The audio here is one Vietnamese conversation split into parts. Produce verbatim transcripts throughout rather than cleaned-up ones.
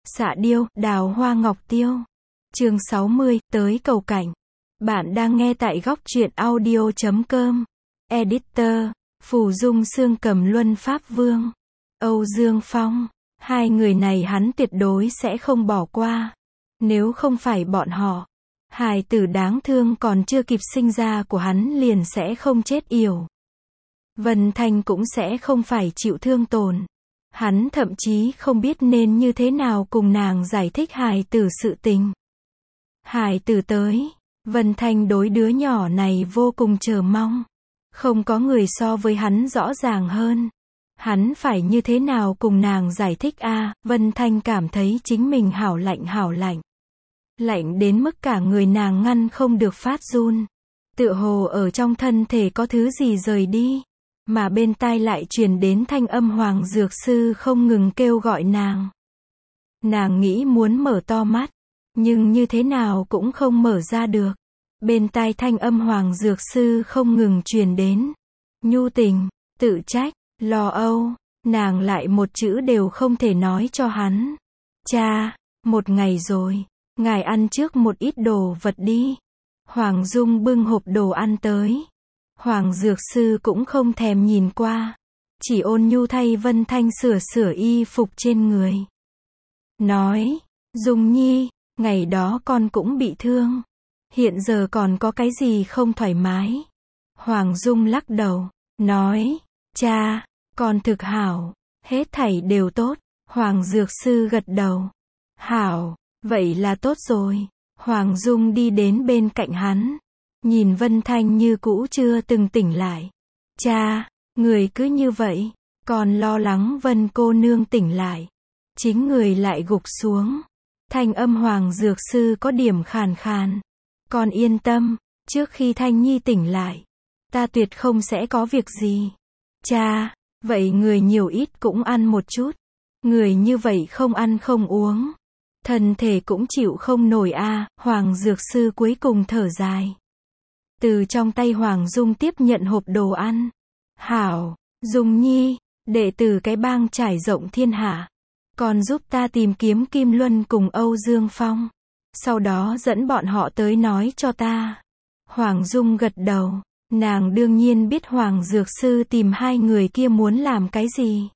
Xạ điêu, đào hoa ngọc tiêu. Chương sáu mươi, tới cầu cảnh. Bạn đang nghe tại góc truyện audio chấm com. Editor, Phù Dung Xương Cầm Luân Pháp Vương. Âu Dương Phong. Hai người này hắn tuyệt đối sẽ không bỏ qua. Nếu không phải bọn họ, hài tử đáng thương còn chưa kịp sinh ra của hắn liền sẽ không chết yểu. Vân Thanh cũng sẽ không phải chịu thương tổn. Hắn thậm chí không biết nên như thế nào cùng nàng giải thích hài tử sự tình. Hài tử tới, Vân Thanh đối đứa nhỏ này vô cùng chờ mong. Không có người so với hắn rõ ràng hơn. Hắn phải như thế nào cùng nàng giải thích a? À, Vân Thanh cảm thấy chính mình hảo lạnh hảo lạnh. Lạnh đến mức cả người nàng ngăn không được phát run. Tựa hồ ở trong thân thể có thứ gì rời đi. Mà bên tai lại truyền đến thanh âm Hoàng Dược Sư không ngừng kêu gọi nàng. Nàng nghĩ muốn mở to mắt, nhưng như thế nào cũng không mở ra được. Bên tai thanh âm Hoàng Dược Sư không ngừng truyền đến. Nhu tình, tự trách, lo âu, nàng lại một chữ đều không thể nói cho hắn. Cha, một ngày rồi, ngài ăn trước một ít đồ vật đi. Hoàng Dung bưng hộp đồ ăn tới. Hoàng Dược Sư cũng không thèm nhìn qua, chỉ ôn nhu thay Vân Thanh sửa sửa y phục trên người. Nói, Dung Nhi, ngày đó con cũng bị thương. Hiện giờ còn có cái gì không thoải mái? Hoàng Dung lắc đầu, nói, cha, con thực hảo, hết thảy đều tốt. Hoàng Dược Sư gật đầu. Hảo, vậy là tốt rồi. Hoàng Dung đi đến bên cạnh hắn. Nhìn Vân Thanh như cũ chưa từng tỉnh lại. Cha, người cứ như vậy, còn lo lắng Vân cô nương tỉnh lại. Chính người lại gục xuống. Thanh âm Hoàng Dược Sư có điểm khàn khàn. Con yên tâm, trước khi Thanh Nhi tỉnh lại, ta tuyệt không sẽ có việc gì. Cha, vậy người nhiều ít cũng ăn một chút. Người như vậy không ăn không uống, thân thể cũng chịu không nổi a. À, Hoàng Dược Sư cuối cùng thở dài. Từ trong tay Hoàng Dung tiếp nhận hộp đồ ăn. Hảo, Dung Nhi, đệ tử cái bang trải rộng thiên hạ. Còn giúp ta tìm kiếm Kim Luân cùng Âu Dương Phong. Sau đó dẫn bọn họ tới nói cho ta. Hoàng Dung gật đầu. Nàng đương nhiên biết Hoàng Dược Sư tìm hai người kia muốn làm cái gì.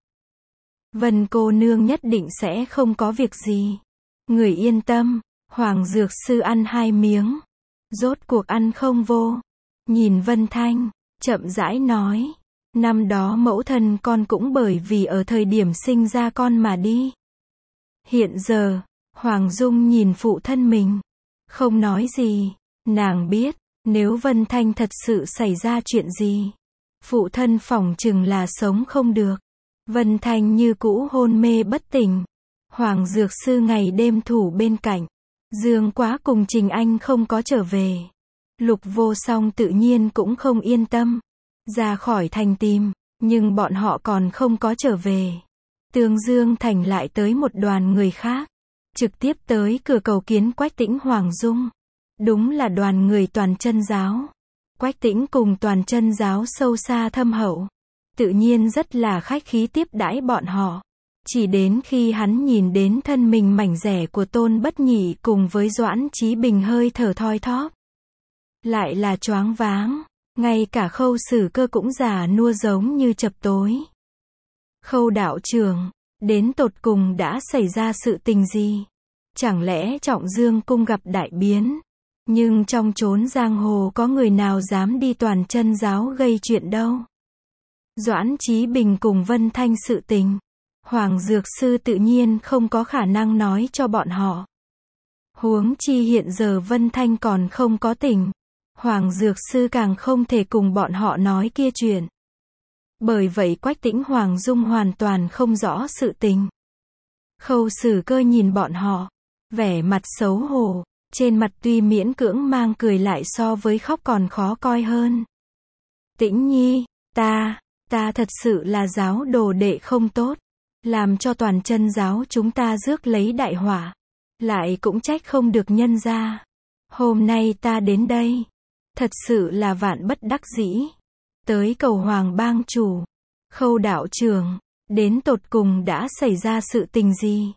Vân cô nương nhất định sẽ không có việc gì. Người yên tâm. Hoàng Dược Sư ăn hai miếng. Rốt cuộc ăn không vô. Nhìn Vân Thanh, chậm rãi nói. Năm đó mẫu thân con cũng bởi vì ở thời điểm sinh ra con mà đi. Hiện giờ, Hoàng Dung nhìn phụ thân mình. Không nói gì. Nàng biết, nếu Vân Thanh thật sự xảy ra chuyện gì, phụ thân phỏng chừng là sống không được. Vân Thanh như cũ hôn mê bất tỉnh. Hoàng Dược Sư ngày đêm thủ bên cạnh. Dương Quá cùng Trình Anh không có trở về. Lục Vô Song tự nhiên cũng không yên tâm. Ra khỏi thành tìm, nhưng bọn họ còn không có trở về. Tương Dương Thành lại tới một đoàn người khác. Trực tiếp tới cửa cầu kiến Quách Tĩnh Hoàng Dung. Đúng là đoàn người Toàn Chân Giáo. Quách Tĩnh cùng Toàn Chân Giáo sâu xa thâm hậu. Tự nhiên rất là khách khí tiếp đãi bọn họ. Chỉ đến khi hắn nhìn đến thân mình mảnh rẻ của Tôn Bất Nhị cùng với Doãn Chí Bình hơi thở thoi thóp. Lại là choáng váng, ngay cả Khâu Sử Cơ cũng già nua giống như chập tối. Khâu đạo trưởng, đến tột cùng đã xảy ra sự tình gì? Chẳng lẽ Trọng Dương cung gặp đại biến? Nhưng trong chốn giang hồ có người nào dám đi Toàn Chân Giáo gây chuyện đâu? Doãn Chí Bình cùng Vân Thanh sự tình, Hoàng Dược Sư tự nhiên không có khả năng nói cho bọn họ. Huống chi hiện giờ Vân Thanh còn không có tỉnh. Hoàng Dược Sư càng không thể cùng bọn họ nói kia chuyện. Bởi vậy Quách Tĩnh Hoàng Dung hoàn toàn không rõ sự tình. Khâu Sử Cơ nhìn bọn họ, vẻ mặt xấu hổ, trên mặt tuy miễn cưỡng mang cười lại so với khóc còn khó coi hơn. Tĩnh Nhi, ta, ta thật sự là giáo đồ đệ không tốt. Làm cho Toàn Chân Giáo chúng ta rước lấy đại họa. Lại cũng trách không được nhân ra. Hôm nay ta đến đây. Thật sự là vạn bất đắc dĩ. Tới cầu Hoàng bang chủ. Khâu đạo trưởng. Đến tột cùng đã xảy ra sự tình gì?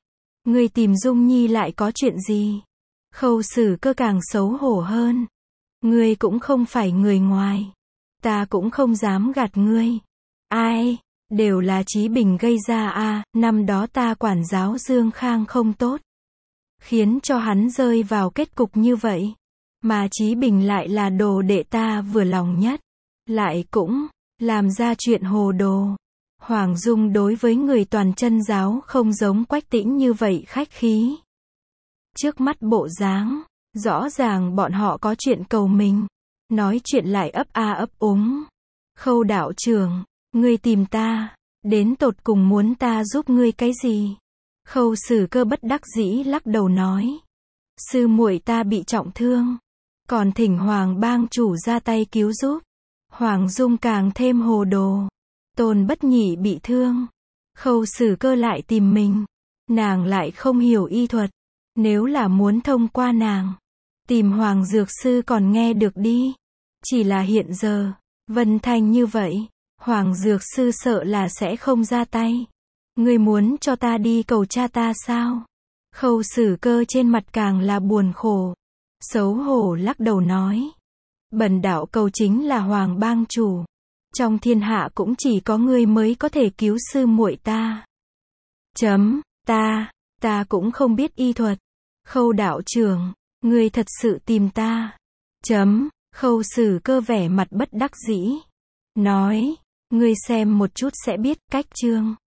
Ngươi tìm Dung Nhi lại có chuyện gì? Khâu Sử Cơ càng xấu hổ hơn. Ngươi cũng không phải người ngoài. Ta cũng không dám gạt ngươi. Ai? Đều là Chí Bình gây ra a, năm đó ta quản giáo Dương Khang không tốt. Khiến cho hắn rơi vào kết cục như vậy. Mà Chí Bình lại là đồ đệ ta vừa lòng nhất. Lại cũng làm ra chuyện hồ đồ. Hoàng Dung đối với người toàn chân giáo không giống Quách Tĩnh như vậy khách khí. Trước mắt bộ dáng, rõ ràng bọn họ có chuyện cầu mình. Nói chuyện lại ấp a ấp úng. Khâu đạo trưởng, ngươi tìm ta, đến tột cùng muốn ta giúp ngươi cái gì? Khâu Sử Cơ bất đắc dĩ lắc đầu nói. Sư muội ta bị trọng thương. Còn thỉnh Hoàng bang chủ ra tay cứu giúp. Hoàng Dung càng thêm hồ đồ. Tôn Bất Nhị bị thương. Khâu Sử Cơ lại tìm mình. Nàng lại không hiểu y thuật. Nếu là muốn thông qua nàng, tìm Hoàng Dược Sư còn nghe được đi. Chỉ là hiện giờ, Vân Thanh như vậy, Hoàng Dược Sư sợ là sẽ không ra tay. Ngươi muốn cho ta đi cầu cha ta sao? Khâu Sử Cơ trên mặt càng là buồn khổ. Xấu hổ lắc đầu nói. Bần đạo cầu chính là Hoàng bang chủ. Trong thiên hạ cũng chỉ có ngươi mới có thể cứu sư muội ta. Chấm, ta, ta cũng không biết y thuật. Khâu đạo trưởng, ngươi thật sự tìm ta. Chấm, Khâu Sử Cơ vẻ mặt bất đắc dĩ. Nói, ngươi xem một chút sẽ biết, cách chương.